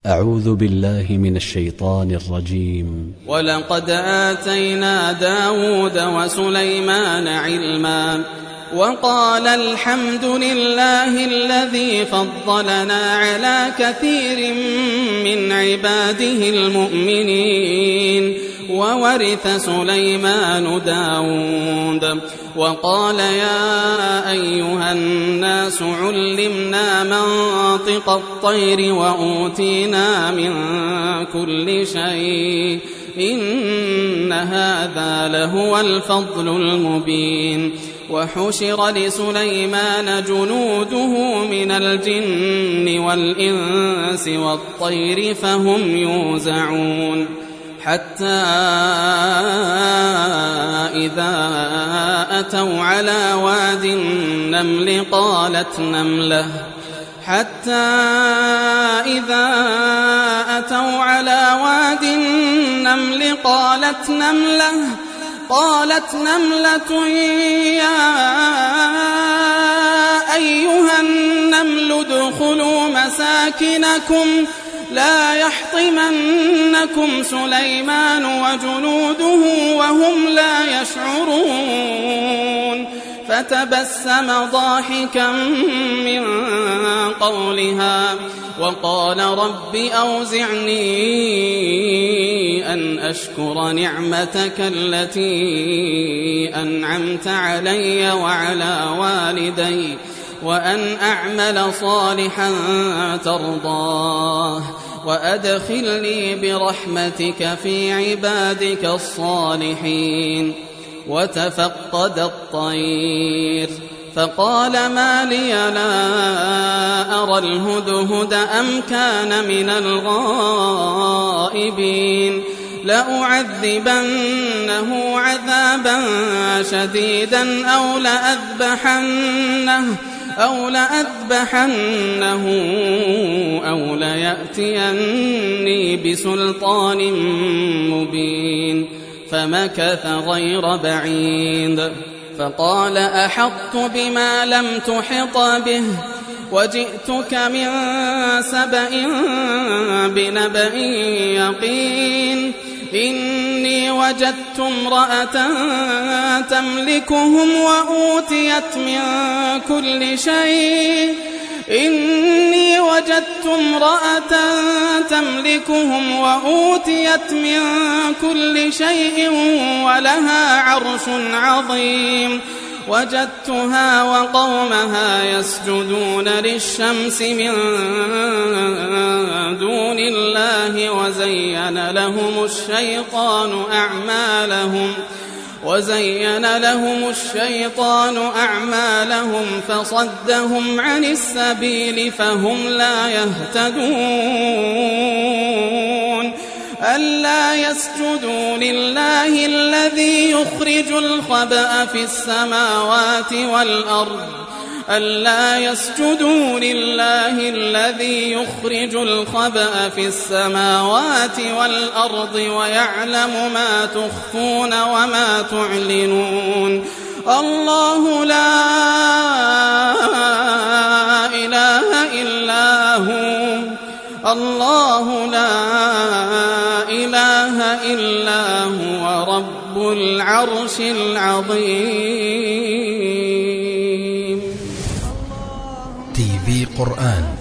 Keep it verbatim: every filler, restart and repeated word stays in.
أعوذ بالله من الشيطان الرجيم. ولقد آتينا داود وسليمان علما وقال الحمد لله الذي فضلنا على كثير من عباده المؤمنين. وورث سليمان داود وقال يا أيها الناس علمنا منطق الطير وأوتينا من كل شيء إن هذا لهو الفضل المبين. وحشر لسليمان جنوده من الجن والإنس والطير فهم يوزعون حتى إذا أتوا على واد النمل قالت نملة حتى إذا أتوا على واد النمل قالت نملة قالت نملة يا أيها النمل ادخلوا مساكنكم لا يحطمنكم سليمان وجنوده وهم لا يشعرون. فتبسم ضاحكا من قولها وقال رب أوزعني أن أشكر نعمتك التي أنعمت علي وعلى والدي وأن أعمل صالحا ترضاه وأدخلني برحمتك في عبادك الصالحين. وتفقد الطير فقال ما لي لا أرى الهدهد أم كان من الغائبين لأعذبنه عذابا شديدا أو لأذبحنه أو لأذبحنه أو ليأتيني بسلطان مبين. فمكث غير بعيد فقال أحطت بما لم تحط به وجئتك من سبأ بنبأ يقين. إني وجدت امرأة تملكهم وأوتيت من كل شيء إني وجدت امرأة تملكهم وأوتيت من كل شيء ولها عرش عظيم. وجدتها وقومها يسجدون للشمس من دون الله وزين لهم الشيطان أعمالهم وزين لهم الشيطان أعمالهم فصدهم عن السبيل فهم لا يهتدون. ألا يسجدوا لله الذي يخرج الخبأ في السماوات والأرض ألا يسجدوا لله الذي يخرج الخبأ في السماوات والأرض ويعلم ما تخفون وما تعلنون. الله لا إله إلا هو الله لا إله إلا هو رب العرش العظيم. تي في قرآن